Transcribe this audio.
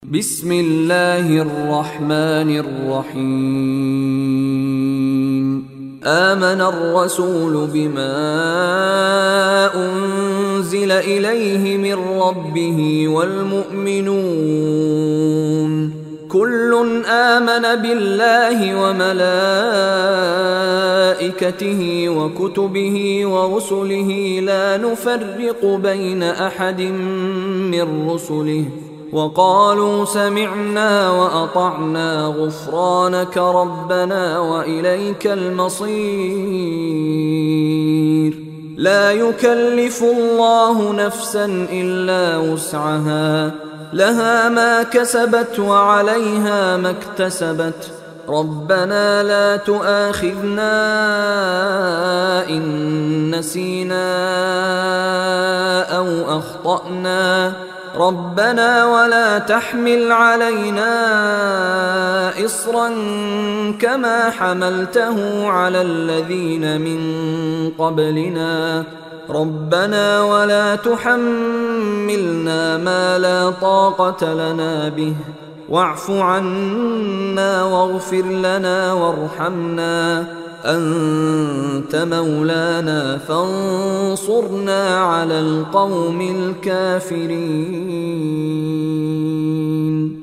بسم الله الرحمن الرحيم. آمن الرسول بما أنزل إليه من ربه والمؤمنون كل آمن بالله وملائكته وكتبه ورسله لا نفرق بين أحد من رسله وقالوا سمعنا وأطعنا غفرانك ربنا وإليك المصير. لا يكلف الله نفسا إلا وسعها، لها ما كسبت وعليها ما اكتسبت. ربنا لا تؤاخذنا إن نسينا أو أخطأنا، ربنا ولا تحمل علينا إصرا كما حملته على الذين من قبلنا، ربنا ولا تحملنا ما لا طاقة لنا به، واعف عنا واغفر لنا وارحمنا، أنت مولانا فانصرنا على القوم الكافرين.